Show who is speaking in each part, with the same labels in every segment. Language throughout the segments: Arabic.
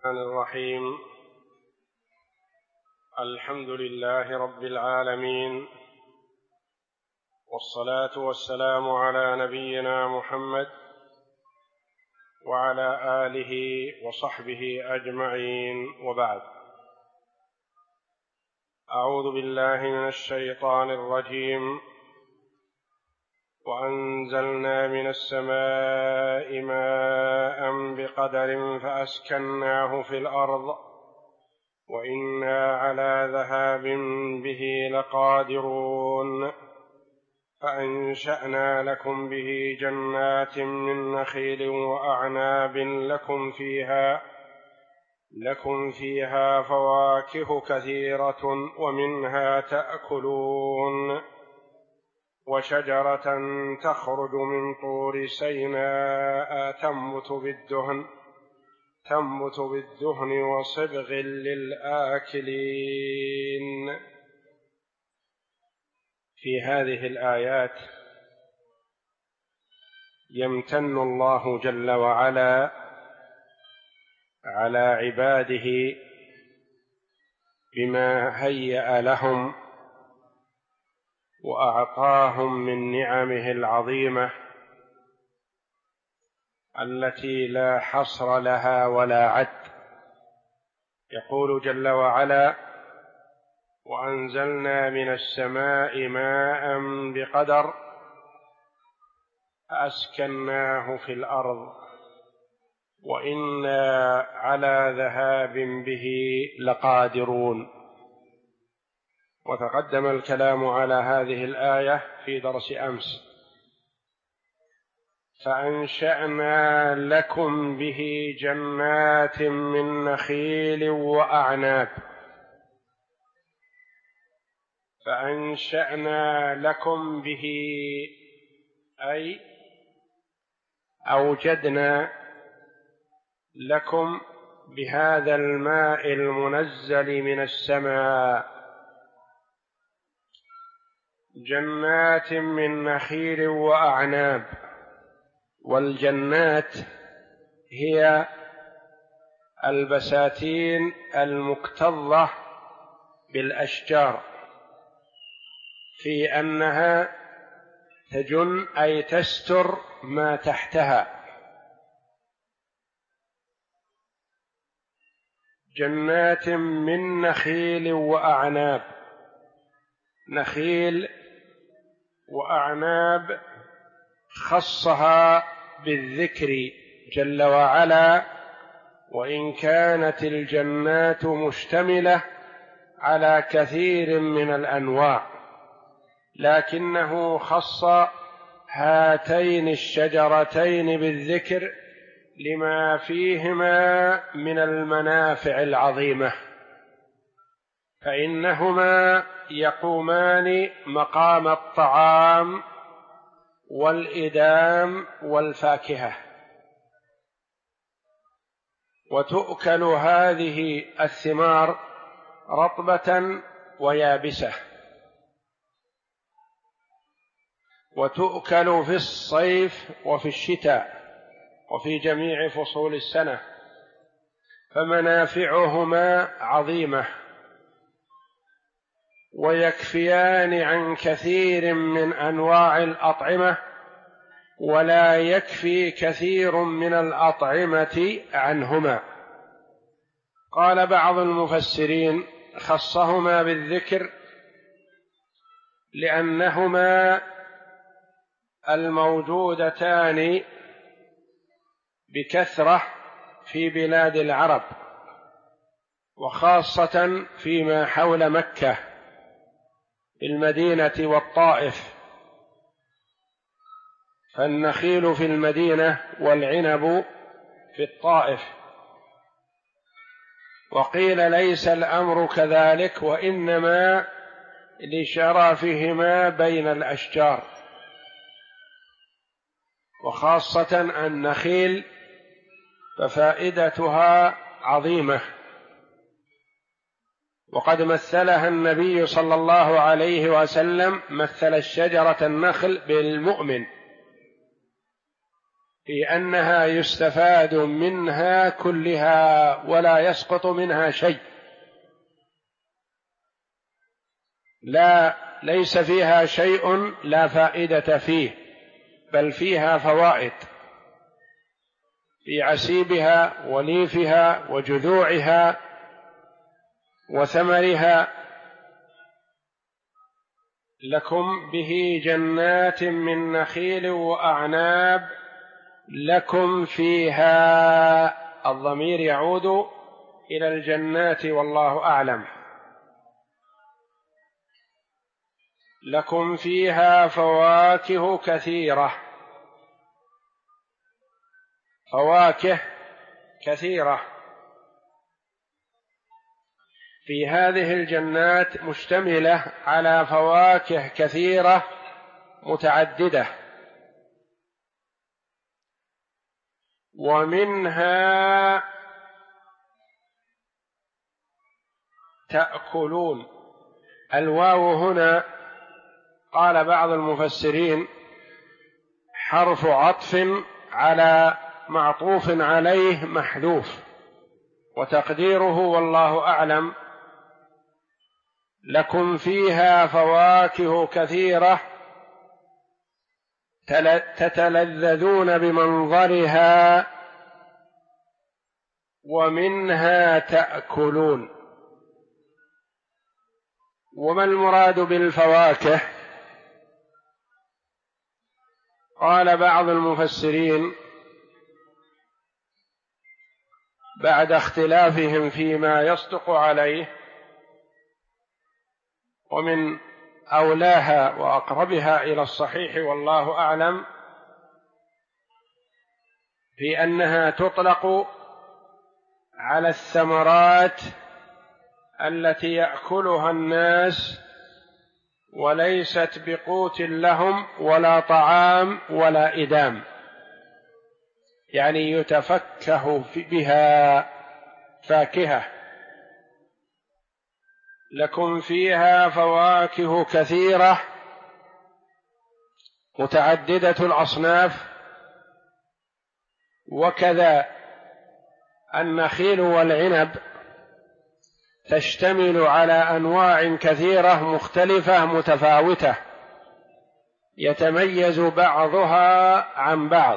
Speaker 1: الرحمن الرحيم. الحمد لله رب العالمين، والصلاة والسلام على نبينا محمد وعلى آله وصحبه أجمعين، وبعد. أعوذ بالله من الشيطان الرجيم. وأنزلنا من السماء ماء بقدر فأسكناه في الأرض وإنا على ذهاب به لقادرون فأنشأنا لكم به جنات من نخيل وأعناب لكم فيها فواكه كثيرة ومنها تأكلون وشجرة تخرج من طور سيناء تنبت بالدهن وصبغ للآكلين. في هذه الآيات يمتن الله جل وعلا على عباده بما هيأ لهم وأعطاهم من نعمه العظيمة التي لا حصر لها ولا عد. يقول جل وعلا: وأنزلنا من السماء ماء بقدر فأسكناه في الأرض وإنا على ذهاب به لقادرون. وتقدم الكلام على هذه الآية في درس أمس. فأنشأنا لكم به جنات من نخيل وأعناب. فأنشأنا لكم به أي أوجدنا لكم بهذا الماء المنزل من السماء جنات من نخيل وأعناب. والجنات هي البساتين المكتظة بالأشجار، في أنها تجن أي تستر ما تحتها. جنات من نخيل وأعناب. نخيل وأعناب خصها بالذكر جل وعلا، وإن كانت الجنات مشتملة على كثير من الأنواع، لكنه خص هاتين الشجرتين بالذكر لما فيهما من المنافع العظيمة، فإنهما يقومان مقام الطعام والإدام والفاكهة. وتؤكل هذه الثمار رطبة ويابسة، وتؤكل في الصيف وفي الشتاء وفي جميع فصول السنة، فمنافعهما عظيمة ويكفيان عن كثير من أنواع الأطعمة، ولا يكفي كثير من الأطعمة عنهما. قال بعض المفسرين: خصهما بالذكر لأنهما الموجودتان بكثرة في بلاد العرب، وخاصة فيما حول مكة، المدينة والطائف، فالنخيل في المدينة والعنب في الطائف. وقيل ليس الأمر كذلك، وإنما لشرفهما بين الأشجار، وخاصة النخيل ففائدتها عظيمة. وقد مثلها النبي صلى الله عليه وسلم، مثل الشجرة النخل بالمؤمن، في أنها يستفاد منها كلها ولا يسقط منها شيء، لا ليس فيها شيء لا فائدة فيه، بل فيها فوائد في عسيبها وليفها وجذوعها وثمرها. لكم به جنات من نخيل وأعناب لكم فيها، الضمير يعود إلى الجنات والله أعلم. لكم فيها فواكه كثيرة، فواكه كثيرة في هذه الجنات مشتملة على فواكه كثيرة متعددة، ومنها تأكلون. الواو هنا قال بعض المفسرين حرف عطف على معطوف عليه محذوف، وتقديره والله أعلم لكم فيها فواكه كثيرة تتلذذون بمنظرها ومنها تأكلون. وما المراد بالفواكه؟ قال بعض المفسرين بعد اختلافهم فيما يصدق عليه، ومن أولاها وأقربها إلى الصحيح والله أعلم في أنها تطلق على الثمرات التي يأكلها الناس وليست بقوت لهم ولا طعام ولا إدام، يعني يتفكه بها فاكهة. لكم فيها فواكه كثيرة متعددة الأصناف، وكذا النخيل والعنب تشتمل على أنواع كثيرة مختلفة متفاوتة يتميز بعضها عن بعض،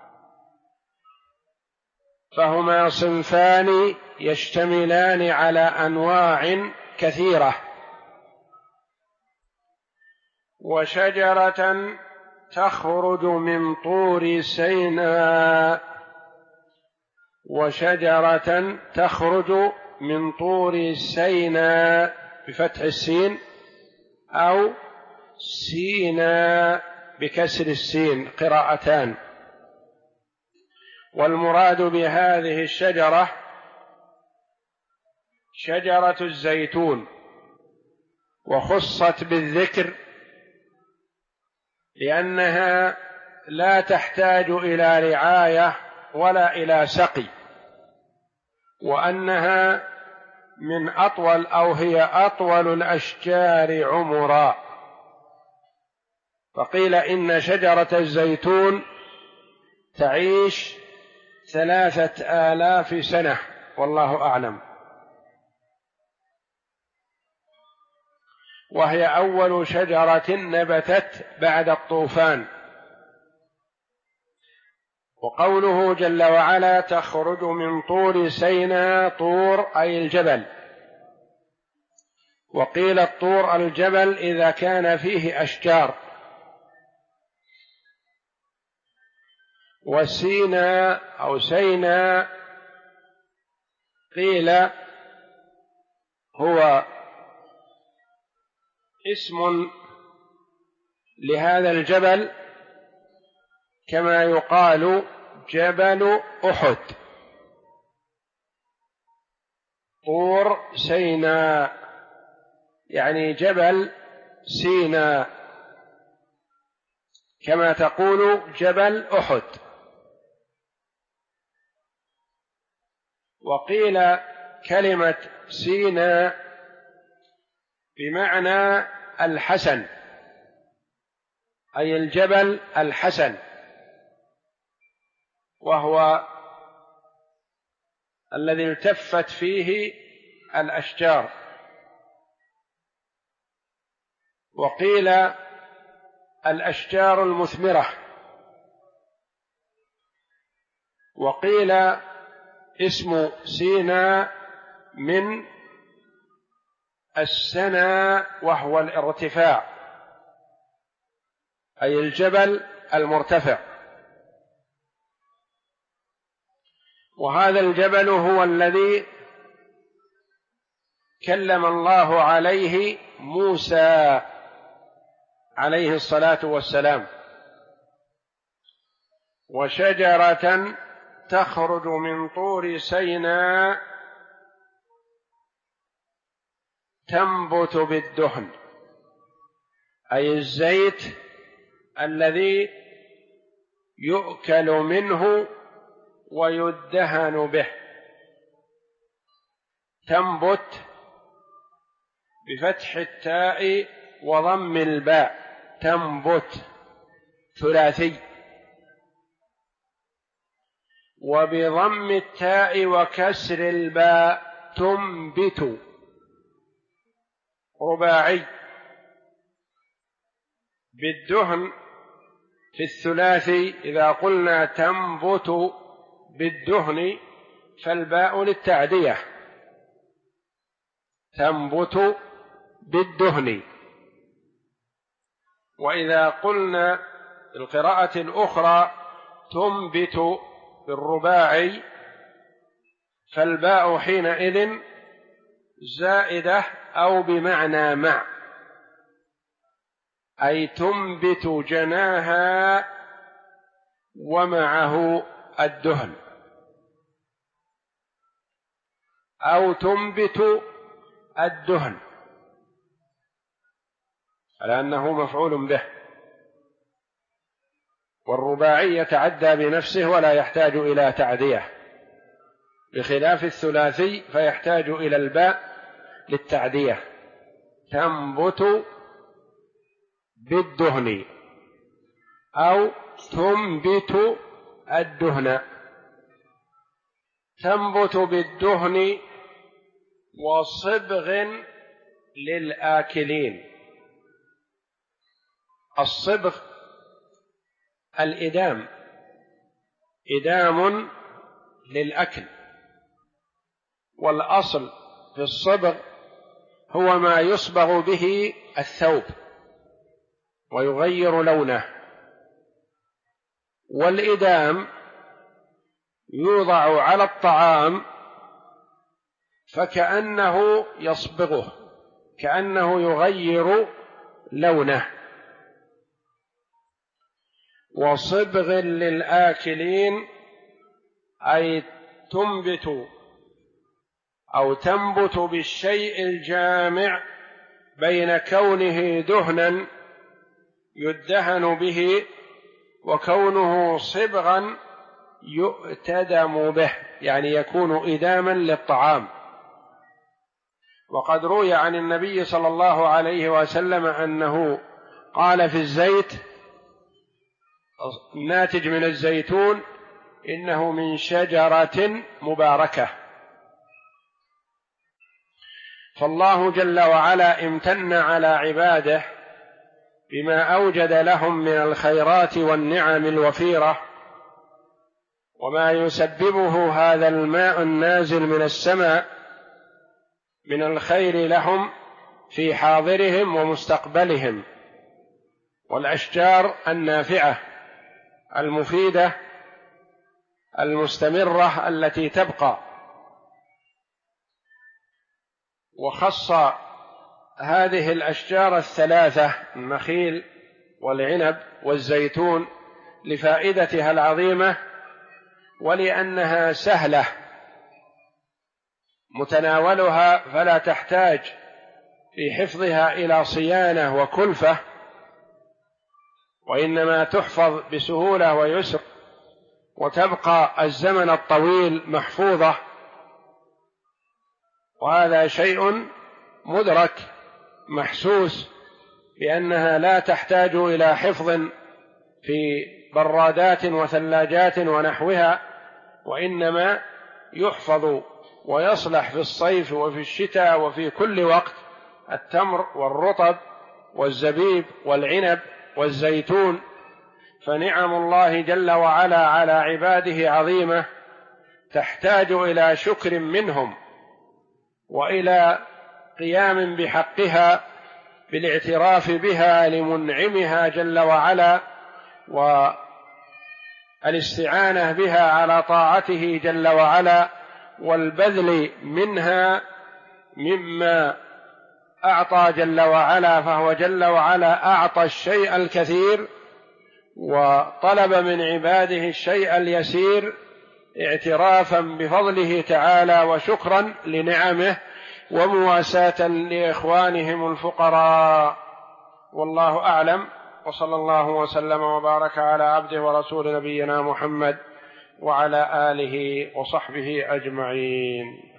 Speaker 1: فهما صنفان يشتملان على أنواع كثيرة. وشجرة تخرج من طور سيناء، وشجرة تخرج من طور سيناء بفتح السين أو سيناء بكسر السين، قراءتان. والمراد بهذه الشجرة شجرة الزيتون، وخصت بالذكر لأنها لا تحتاج إلى رعاية ولا إلى سقي، وأنها من أطول أو هي أطول الأشجار عمرا، فقيل إن شجرة الزيتون تعيش 3000 سنة والله أعلم، وهي أول شجرة نبتت بعد الطوفان. وقوله جل وعلا تخرج من طور سيناء، طور أي الجبل، وقيل الطور الجبل إذا كان فيه أشجار. وسيناء أو سيناء قيل هو اسم لهذا الجبل، كما يقال جبل أحد. طور سيناء يعني جبل سيناء، كما تقول جبل أحد. وقيل كلمة سيناء بمعنى الحسن، أي الجبل الحسن، وهو الذي التفت فيه الأشجار، وقيل الأشجار المثمرة، وقيل اسم سيناء من السنا وهو الارتفاع، أي الجبل المرتفع. وهذا الجبل هو الذي كلم الله عليه موسى عليه الصلاة والسلام. وشجرة تخرج من طور سيناء تنبت بالدهن، أي الزيت الذي يؤكل منه ويدهن به. تنبت بفتح التاء وضم الباء، تنبت ثلاثي، وبضم التاء وكسر الباء تنبت رباعي. بالدهن في الثلاثي إذا قلنا تنبت بالدهن فالباء للتعدية، تنبت بالدهن. وإذا قلنا في القراءة الأخرى تنبت بالرباعي فالباء حينئذ زائدة أو بمعنى مع، أي تنبت جناها ومعه الدهن، أو تنبت الدهن على أنه مفعول به. والرباعي يتعدى بنفسه ولا يحتاج إلى تعدية، بخلاف الثلاثي فيحتاج إلى الباء للتعدية. تنبت بالدهن أو تنبت الدهن. تنبت بالدهن وصبغ للآكلين. الصبغ الإدام، إدام للأكل. والأصل في الصبغ هو ما يصبغ به الثوب ويغير لونه، والإدام يوضع على الطعام فكأنه يصبغه، كأنه يغير لونه. وصبغ للآكلين أي تنبت أو تنبت بالشيء الجامع بين كونه دهنا يدهن به وكونه صبغا يؤتدم به، يعني يكون إداما للطعام. وقد روي عن النبي صلى الله عليه وسلم أنه قال في الزيت الناتج من الزيتون إنه من شجرة مباركة. فالله جل وعلا امتن على عباده بما أوجد لهم من الخيرات والنعم الوفيرة، وما يسببه هذا الماء النازل من السماء من الخير لهم في حاضرهم ومستقبلهم، والأشجار النافعة المفيدة المستمرة التي تبقى. وخص هذه الأشجار الثلاثة النخيل والعنب والزيتون لفائدتها العظيمة، ولأنها سهلة متناولها فلا تحتاج في حفظها إلى صيانة وكلفة، وإنما تحفظ بسهولة ويسر وتبقى الزمن الطويل محفوظة. وهذا شيء مدرك محسوس بأنها لا تحتاج إلى حفظ في برادات وثلاجات ونحوها، وإنما يحفظ ويصلح في الصيف وفي الشتاء وفي كل وقت التمر والرطب والزبيب والعنب والزيتون. فنعم الله جل وعلا على عباده عظيمة، تحتاج إلى شكر منهم وإلى قيام بحقها بالاعتراف بها لمنعمها جل وعلا، والاستعانة بها على طاعته جل وعلا، والبذل منها مما أعطى جل وعلا، فهو جل وعلا أعطى الشيء الكثير وطلب من عباده الشيء اليسير اعترافا بفضله تعالى وشكرا لنعمه ومواساة لإخوانهم الفقراء. والله أعلم، وصلى الله وسلم وبارك على عبده ورسول نبينا محمد وعلى آله وصحبه أجمعين.